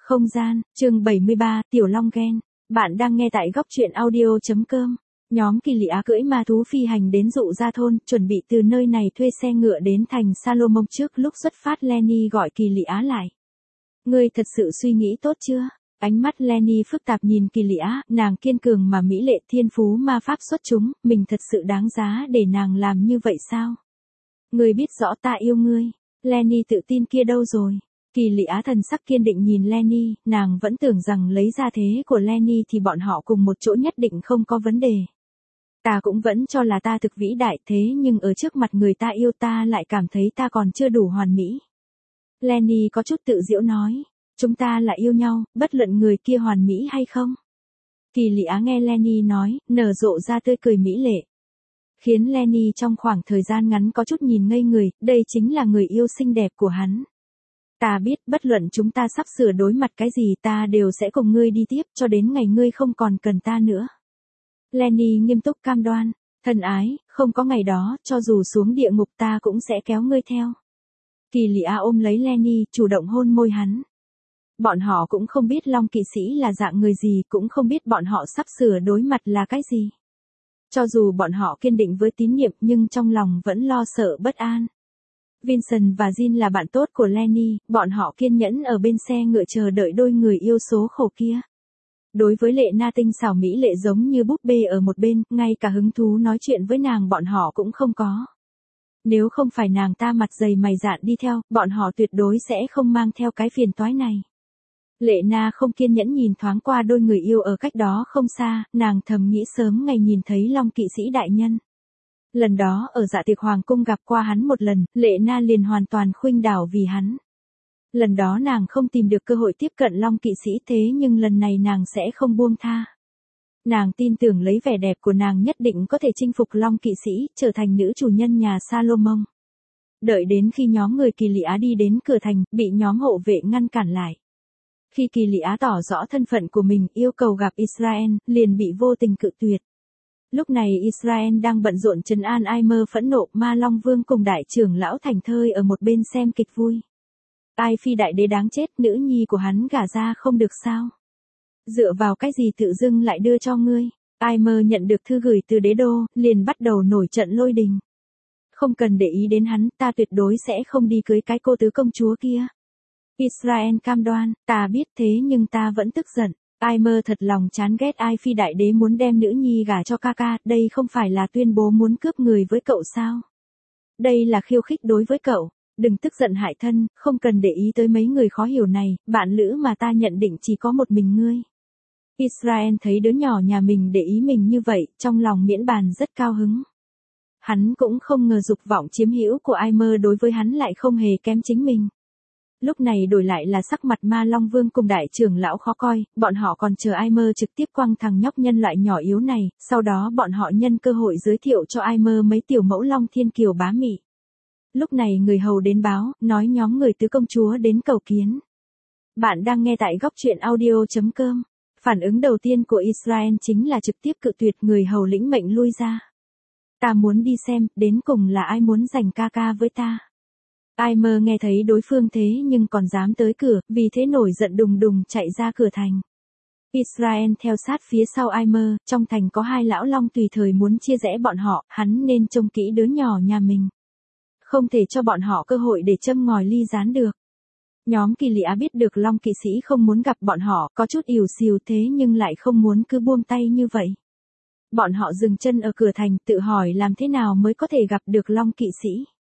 Không gian, chương 73, Tiểu Long Ghen. Bạn đang nghe tại góc truyện audio.com. Nhóm Kỳ Lị Á cưỡi ma thú phi hành đến Dụ Gia Thôn, chuẩn bị từ nơi này thuê xe ngựa đến thành Salomon. Trước lúc xuất phát Lenny gọi Kỳ Lị Á lại. Ngươi thật sự suy nghĩ tốt chưa? Ánh mắt Lenny phức tạp nhìn Kỳ Lị Á, nàng kiên cường mà mỹ lệ, thiên phú ma pháp xuất chúng, mình thật sự đáng giá để nàng làm như vậy sao? Ngươi biết rõ ta yêu ngươi. Lenny tự tin kia đâu rồi? Kỳ Lị Á thần sắc kiên định nhìn Lenny, nàng vẫn tưởng rằng lấy ra thế của Lenny thì bọn họ cùng một chỗ nhất định không có vấn đề. Ta cũng vẫn cho là ta thực vĩ đại, thế nhưng ở trước mặt người ta yêu ta lại cảm thấy ta còn chưa đủ hoàn mỹ. Lenny có chút tự giễu nói, chúng ta là yêu nhau, bất luận người kia hoàn mỹ hay không. Kỳ Lị Á nghe Lenny nói, nở rộ ra tươi cười mỹ lệ. Khiến Lenny trong khoảng thời gian ngắn có chút nhìn ngây người, đây chính là người yêu xinh đẹp của hắn. Ta biết, bất luận chúng ta sắp sửa đối mặt cái gì ta đều sẽ cùng ngươi đi tiếp cho đến ngày ngươi không còn cần ta nữa. Lenny nghiêm túc cam đoan, thân ái, không có ngày đó, cho dù xuống địa ngục ta cũng sẽ kéo ngươi theo. Kỳ Lị Á ôm lấy Lenny, chủ động hôn môi hắn. Bọn họ cũng không biết Long Kỵ Sĩ là dạng người gì, cũng không biết bọn họ sắp sửa đối mặt là cái gì. Cho dù bọn họ kiên định với tín nhiệm nhưng trong lòng vẫn lo sợ bất an. Vincent và Jean là bạn tốt của Lenny, bọn họ kiên nhẫn ở bên xe ngựa chờ đợi đôi người yêu số khổ kia. Đối với Lệ Na tinh xảo mỹ lệ giống như búp bê ở một bên, ngay cả hứng thú nói chuyện với nàng bọn họ cũng không có. Nếu không phải nàng ta mặt dày mày dạn đi theo, bọn họ tuyệt đối sẽ không mang theo cái phiền toái này. Lệ Na không kiên nhẫn nhìn thoáng qua đôi người yêu ở cách đó không xa, nàng thầm nghĩ sớm ngày nhìn thấy Long Kỵ Sĩ đại nhân. Lần đó ở dạ tiệc hoàng cung gặp qua hắn một lần, Lệ Na liền hoàn toàn khuynh đảo vì hắn. Lần đó nàng không tìm được cơ hội tiếp cận Long Kỵ Sĩ thế nhưng lần này nàng sẽ không buông tha. Nàng tin tưởng lấy vẻ đẹp của nàng nhất định có thể chinh phục Long Kỵ Sĩ, trở thành nữ chủ nhân nhà Salomon. Đợi đến khi nhóm người Kỳ Lị Á đi đến cửa thành, bị nhóm hộ vệ ngăn cản lại. Khi Kỳ Lị Á tỏ rõ thân phận của mình yêu cầu gặp Israel, liền bị vô tình cự tuyệt. Lúc này Israel đang bận rộn trấn an Aimer phẫn nộ, Ma Long Vương cùng đại trưởng lão thành thơi ở một bên xem kịch vui. Ai Phi đại đế đáng chết, nữ nhi của hắn gả ra không được sao? Dựa vào cái gì tự dưng lại đưa cho ngươi? Aimer nhận được thư gửi từ đế đô, liền bắt đầu nổi trận lôi đình. Không cần để ý đến hắn, ta tuyệt đối sẽ không đi cưới cái cô tứ công chúa kia. Israel cam đoan, ta biết thế nhưng ta vẫn tức giận. Aimer thật lòng chán ghét Ai Phi đại đế muốn đem nữ nhi gả cho ca ca, đây không phải là tuyên bố muốn cướp người với cậu sao? Đây là khiêu khích đối với cậu, đừng tức giận hại thân, không cần để ý tới mấy người khó hiểu này, bạn lữ mà ta nhận định chỉ có một mình ngươi. Israel thấy đứa nhỏ nhà mình để ý mình như vậy, trong lòng miễn bàn rất cao hứng. Hắn cũng không ngờ dục vọng chiếm hữu của Aimer đối với hắn lại không hề kém chính mình. Lúc này đổi lại là sắc mặt Ma Long Vương cùng đại trưởng lão khó coi, bọn họ còn chờ Aimer trực tiếp quăng thằng nhóc nhân loại nhỏ yếu này, sau đó bọn họ nhân cơ hội giới thiệu cho Aimer mấy tiểu mẫu Long Thiên Kiều bá mị. Lúc này người hầu đến báo, nói nhóm người tứ công chúa đến cầu kiến. Bạn đang nghe tại góc truyện audio.com. Phản ứng đầu tiên của Israel chính là trực tiếp cự tuyệt, người hầu lĩnh mệnh lui ra. Ta muốn đi xem, đến cùng là ai muốn giành ca ca với ta. Aimer nghe thấy đối phương thế nhưng còn dám tới cửa, vì thế nổi giận đùng đùng chạy ra cửa thành. Israel theo sát phía sau Aimer, trong thành có hai lão long tùy thời muốn chia rẽ bọn họ, hắn nên trông kỹ đứa nhỏ nhà mình. Không thể cho bọn họ cơ hội để châm ngòi ly gián được. Nhóm Kỳ Lị Á biết được Long Kỵ Sĩ không muốn gặp bọn họ, có chút ỉu xìu thế nhưng lại không muốn cứ buông tay như vậy. Bọn họ dừng chân ở cửa thành, tự hỏi làm thế nào mới có thể gặp được Long Kỵ Sĩ.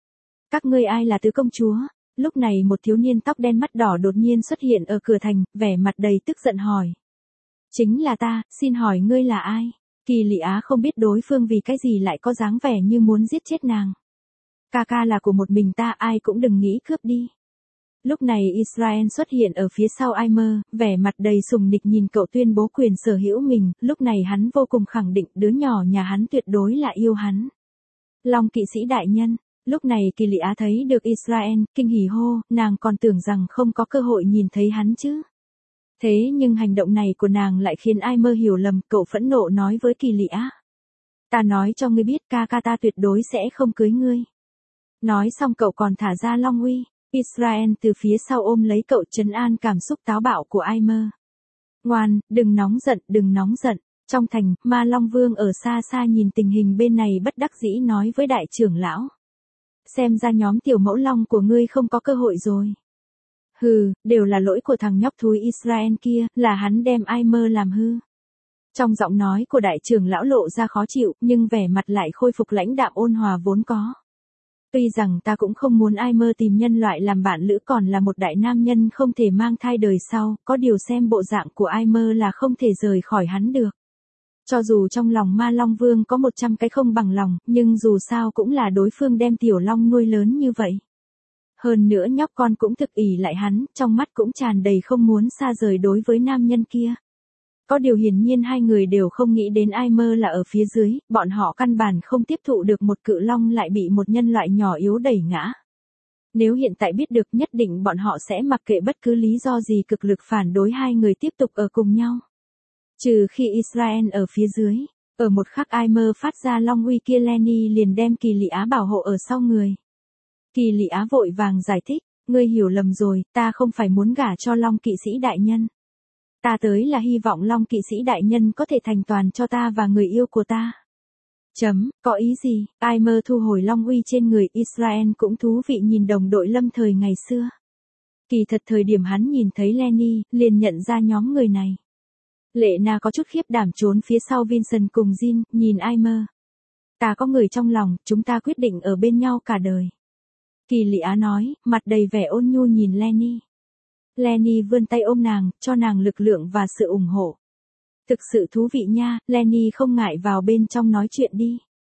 Các ngươi ai là tứ công chúa? Lúc này một thiếu niên tóc đen mắt đỏ đột nhiên xuất hiện ở cửa thành, vẻ mặt đầy tức giận hỏi. Chính là ta, xin hỏi ngươi là ai? Kỳ Lị Á không biết đối phương vì cái gì lại có dáng vẻ như muốn giết chết nàng. Ca ca là của một mình ta, ai cũng đừng nghĩ cướp đi. Lúc này Israel xuất hiện ở phía sau Aimer, vẻ mặt đầy sùng nịch nhìn cậu tuyên bố quyền sở hữu mình, lúc này hắn vô cùng khẳng định đứa nhỏ nhà hắn tuyệt đối là yêu hắn. Long Kỵ Sĩ đại nhân, lúc này Kỳ Lị Á thấy được Israel, kinh hỉ hô, nàng còn tưởng rằng không có cơ hội nhìn thấy hắn chứ. Thế nhưng hành động này của nàng lại khiến Aimer hiểu lầm, cậu phẫn nộ nói với Kỳ Lị Á. Ta nói cho ngươi biết ca ca ta tuyệt đối sẽ không cưới ngươi. Nói xong cậu còn thả ra Long Uy. Israel từ phía sau ôm lấy cậu trấn an cảm xúc táo bạo của Aimer. Ngoan, đừng nóng giận, đừng nóng giận. Trong thành, Ma Long Vương ở xa xa nhìn tình hình bên này bất đắc dĩ nói với đại trưởng lão. Xem ra nhóm tiểu mẫu long của ngươi không có cơ hội rồi. Hừ, đều là lỗi của thằng nhóc thúi Israel kia, là hắn đem Aimer làm hư. Trong giọng nói của đại trưởng lão lộ ra khó chịu, nhưng vẻ mặt lại khôi phục lãnh đạm ôn hòa vốn có. Tuy rằng ta cũng không muốn Aimer tìm nhân loại làm bạn lữ còn là một đại nam nhân không thể mang thai đời sau, có điều xem bộ dạng của Aimer là không thể rời khỏi hắn được. Cho dù trong lòng Ma Long Vương có 100 cái không bằng lòng, nhưng dù sao cũng là đối phương đem tiểu long nuôi lớn như vậy. Hơn nữa nhóc con cũng thực ỷ lại hắn, trong mắt cũng tràn đầy không muốn xa rời đối với nam nhân kia. Có điều hiển nhiên hai người đều không nghĩ đến Aimer là ở phía dưới, bọn họ căn bản không tiếp thụ được một cự long lại bị một nhân loại nhỏ yếu đẩy ngã. Nếu hiện tại biết được nhất định bọn họ sẽ mặc kệ bất cứ lý do gì cực lực phản đối hai người tiếp tục ở cùng nhau. Trừ khi Israel ở phía dưới, ở một khắc Aimer phát ra long uy kia Lenny liền đem Kỳ Lị Á bảo hộ ở sau người. Kỳ Lị Á vội vàng giải thích, ngươi hiểu lầm rồi, ta không phải muốn gả cho Long Kỵ Sĩ đại nhân. Ta tới là hy vọng Long Kỵ Sĩ đại nhân có thể thành toàn cho ta và người yêu của ta. Có ý gì? Aimer thu hồi long uy trên người Israel cũng thú vị nhìn đồng đội lâm thời ngày xưa. Kỳ thật thời điểm hắn nhìn thấy Lenny, liền nhận ra nhóm người này. Lệ Na có chút khiếp đảm trốn phía sau Vincent cùng Jin, nhìn Aimer. Ta có người trong lòng, chúng ta quyết định ở bên nhau cả đời. Kỳ Lị Á nói, mặt đầy vẻ ôn nhu nhìn Lenny. Lenny vươn tay ôm nàng, cho nàng lực lượng và sự ủng hộ. Thực sự thú vị nha, Lenny không ngại vào bên trong nói chuyện đi.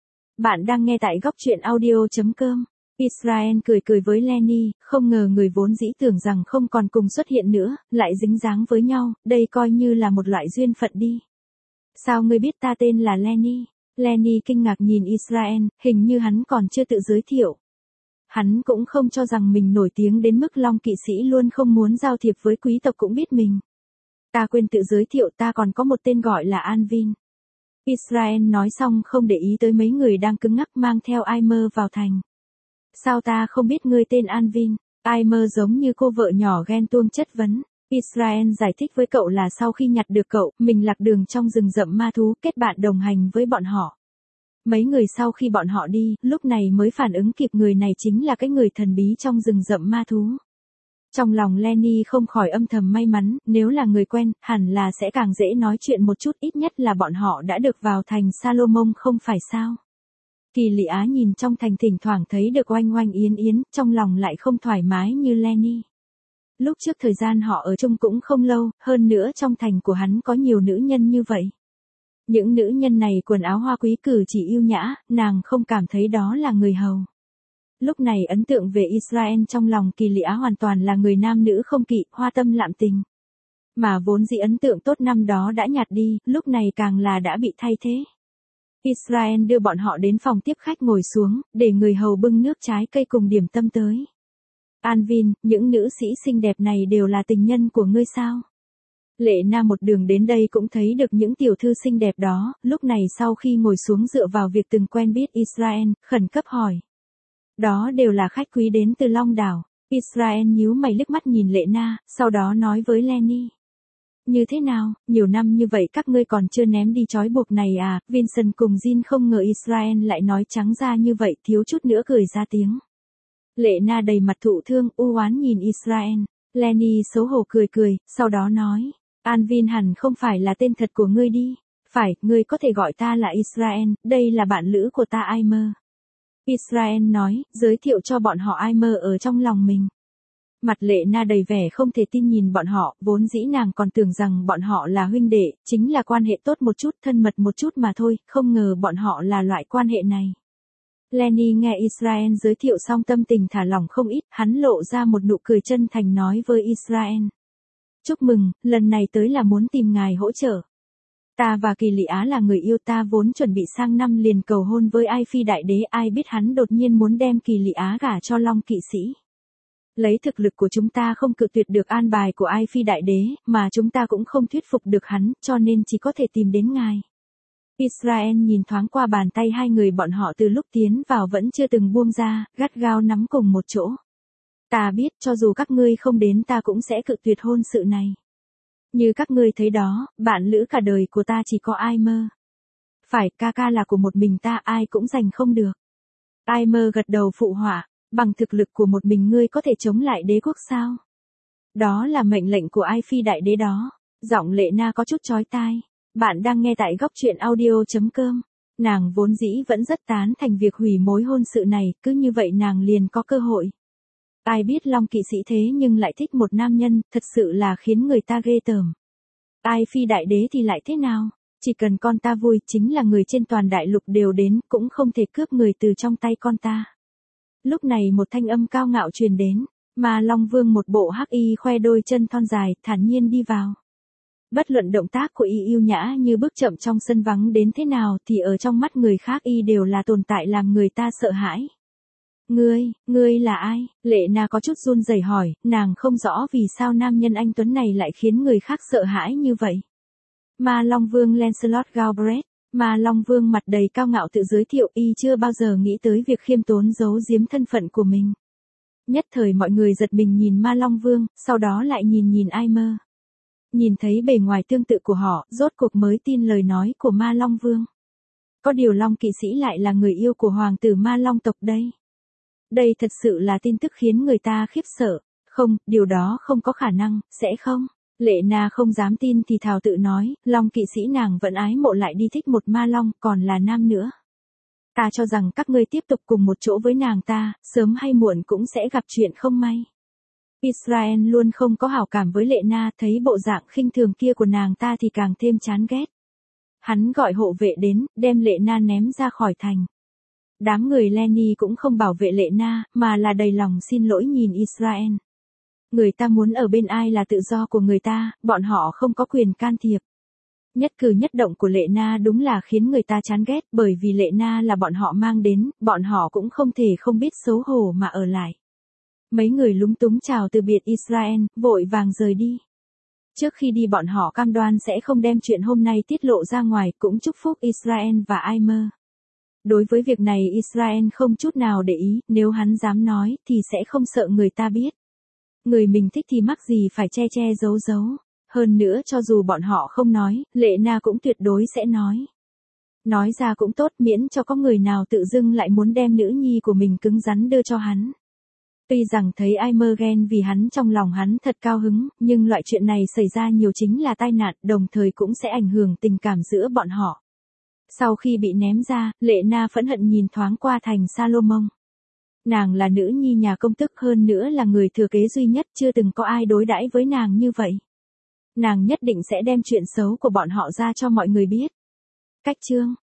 Bạn đang nghe tại góc truyện audio.com. Israel cười cười với Lenny, không ngờ người vốn dĩ tưởng rằng không còn cùng xuất hiện nữa, lại dính dáng với nhau, đây coi như là một loại duyên phận đi. Sao ngươi biết ta tên là Lenny? Lenny kinh ngạc nhìn Israel, hình như hắn còn chưa tự giới thiệu. Hắn cũng không cho rằng mình nổi tiếng đến mức Long Kỵ Sĩ luôn không muốn giao thiệp với quý tộc cũng biết mình. Ta quên tự giới thiệu, ta còn có một tên gọi là Anvin. Israel nói xong không để ý tới mấy người đang cứng ngắc mang theo Aimer vào thành. Sao ta không biết ngươi tên Anvin? Aimer giống như cô vợ nhỏ ghen tuông chất vấn. Israel giải thích với cậu là sau khi nhặt được cậu, mình lạc đường trong rừng rậm ma thú, kết bạn đồng hành với bọn họ. Mấy người sau khi bọn họ đi, lúc này mới phản ứng kịp người này chính là cái người thần bí trong rừng rậm ma thú. Trong lòng Lenny không khỏi âm thầm may mắn, nếu là người quen, hẳn là sẽ càng dễ nói chuyện một chút, ít nhất là bọn họ đã được vào thành Salomon không phải sao. Kỳ Lị Á nhìn trong thành thỉnh thoảng thấy được oanh oanh yến yến, trong lòng lại không thoải mái như Lenny. Lúc trước thời gian họ ở chung cũng không lâu, hơn nữa trong thành của hắn có nhiều nữ nhân như vậy. Những nữ nhân này quần áo hoa quý cử chỉ yêu nhã, nàng không cảm thấy đó là người hầu. Lúc này ấn tượng về Israel trong lòng Kỳ Lị Á hoàn toàn là người nam nữ không kỵ, hoa tâm lạm tình. Mà vốn dĩ ấn tượng tốt năm đó đã nhạt đi, lúc này càng là đã bị thay thế. Israel đưa bọn họ đến phòng tiếp khách ngồi xuống, để người hầu bưng nước trái cây cùng điểm tâm tới. Anvin, những nữ sĩ xinh đẹp này đều là tình nhân của ngươi sao? Lệ Na một đường đến đây cũng thấy được những tiểu thư xinh đẹp đó, lúc này sau khi ngồi xuống dựa vào việc từng quen biết Israel, khẩn cấp hỏi. Đó đều là khách quý đến từ Long Đảo. Israel nhíu mày liếc mắt nhìn Lệ Na, sau đó nói với Lenny. Như thế nào, nhiều năm như vậy các ngươi còn chưa ném đi trói buộc này à? Vincent cùng Jin không ngờ Israel lại nói trắng ra như vậy, thiếu chút nữa cười ra tiếng. Lệ Na đầy mặt thụ thương, u oán nhìn Israel. Lenny xấu hổ cười cười, sau đó nói. Anvin hẳn không phải là tên thật của ngươi đi. Phải, ngươi có thể gọi ta là Israel, đây là bạn lữ của ta Aimer. Israel nói, giới thiệu cho bọn họ Aimer ở trong lòng mình. Mặt Lệ Na đầy vẻ không thể tin nhìn bọn họ, vốn dĩ nàng còn tưởng rằng bọn họ là huynh đệ, chính là quan hệ tốt một chút, thân mật một chút mà thôi, không ngờ bọn họ là loại quan hệ này. Lenny nghe Israel giới thiệu xong tâm tình thả lỏng không ít, hắn lộ ra một nụ cười chân thành nói với Israel. Chúc mừng, lần này tới là muốn tìm ngài hỗ trợ. Ta và Kỳ Lị Á là người yêu, ta vốn chuẩn bị sang năm liền cầu hôn với Ai Phi Đại Đế, ai biết hắn đột nhiên muốn đem Kỳ Lị Á gả cho Long Kỵ Sĩ. Lấy thực lực của chúng ta không cự tuyệt được an bài của Ai Phi Đại Đế, mà chúng ta cũng không thuyết phục được hắn, cho nên chỉ có thể tìm đến ngài. Israel nhìn thoáng qua bàn tay hai người bọn họ từ lúc tiến vào vẫn chưa từng buông ra, gắt gao nắm cùng một chỗ. Ta biết cho dù các ngươi không đến ta cũng sẽ cự tuyệt hôn sự này. Như các ngươi thấy đó, bạn lữ cả đời của ta chỉ có Aimer. Phải, ca ca là của một mình ta, ai cũng giành không được. Aimer gật đầu phụ họa, bằng thực lực của một mình ngươi có thể chống lại đế quốc sao? Đó là mệnh lệnh của Ai Phi đại đế đó. Giọng Lệ Na có chút chói tai. Bạn đang nghe tại góc truyện audio.com. Nàng vốn dĩ vẫn rất tán thành việc hủy mối hôn sự này, cứ như vậy nàng liền có cơ hội. Ai biết Long kỵ sĩ thế nhưng lại thích một nam nhân, thật sự là khiến người ta ghê tởm. Ai Phi đại đế thì lại thế nào? Chỉ cần con ta vui, chính là người trên toàn đại lục đều đến, cũng không thể cướp người từ trong tay con ta. Lúc này một thanh âm cao ngạo truyền đến, mà Long Vương một bộ hắc y khoe đôi chân thon dài, thản nhiên đi vào. Bất luận động tác của y yêu nhã như bước chậm trong sân vắng đến thế nào thì ở trong mắt người khác y đều là tồn tại làm người ta sợ hãi. Ngươi là ai? Lệ Na có chút run rẩy hỏi, nàng không rõ vì sao nam nhân anh tuấn này lại khiến người khác sợ hãi như vậy. Ma Long Vương Lancelot Galbraith, Ma Long Vương mặt đầy cao ngạo tự giới thiệu y chưa bao giờ nghĩ tới việc khiêm tốn giấu giếm thân phận của mình. Nhất thời mọi người giật mình nhìn Ma Long Vương, sau đó lại nhìn Aimer. Nhìn thấy bề ngoài tương tự của họ, rốt cuộc mới tin lời nói của Ma Long Vương. Có điều Long kỵ sĩ lại là người yêu của hoàng tử Ma Long tộc đây. Đây thật sự là tin tức khiến người ta khiếp sợ. Không, điều đó không có khả năng, sẽ không. Lệ Na không dám tin thì thào tự nói, Long kỵ sĩ nàng vẫn ái mộ lại đi thích một ma long, còn là nam nữa. Ta cho rằng các ngươi tiếp tục cùng một chỗ với nàng ta, sớm hay muộn cũng sẽ gặp chuyện không may. Israel luôn không có hảo cảm với Lệ Na, thấy bộ dạng khinh thường kia của nàng ta thì càng thêm chán ghét. Hắn gọi hộ vệ đến, đem Lệ Na ném ra khỏi thành. Đám người Lenny cũng không bảo vệ Lệ Na, mà là đầy lòng xin lỗi nhìn Israel. Người ta muốn ở bên ai là tự do của người ta, bọn họ không có quyền can thiệp. Nhất cử nhất động của Lệ Na đúng là khiến người ta chán ghét, bởi vì Lệ Na là bọn họ mang đến, bọn họ cũng không thể không biết xấu hổ mà ở lại. Mấy người lúng túng chào từ biệt Israel, vội vàng rời đi. Trước khi đi bọn họ cam đoan sẽ không đem chuyện hôm nay tiết lộ ra ngoài, cũng chúc phúc Israel và Aimer. Đối với việc này Israel không chút nào để ý, nếu hắn dám nói thì sẽ không sợ người ta biết. Người mình thích thì mắc gì phải che giấu. Hơn nữa cho dù bọn họ không nói, Lệ Na cũng tuyệt đối sẽ nói. Nói ra cũng tốt, miễn cho có người nào tự dưng lại muốn đem nữ nhi của mình cứng rắn đưa cho hắn. Tuy rằng thấy Aimer ghen vì hắn trong lòng hắn thật cao hứng, nhưng loại chuyện này xảy ra nhiều chính là tai nạn, đồng thời cũng sẽ ảnh hưởng tình cảm giữa bọn họ. Sau khi bị ném ra, Lệ Na phẫn hận nhìn thoáng qua thành Salomon. Nàng là nữ nhi nhà công tước, hơn nữa là người thừa kế duy nhất, chưa từng có ai đối đãi với nàng như vậy. Nàng nhất định sẽ đem chuyện xấu của bọn họ ra cho mọi người biết. Cách chương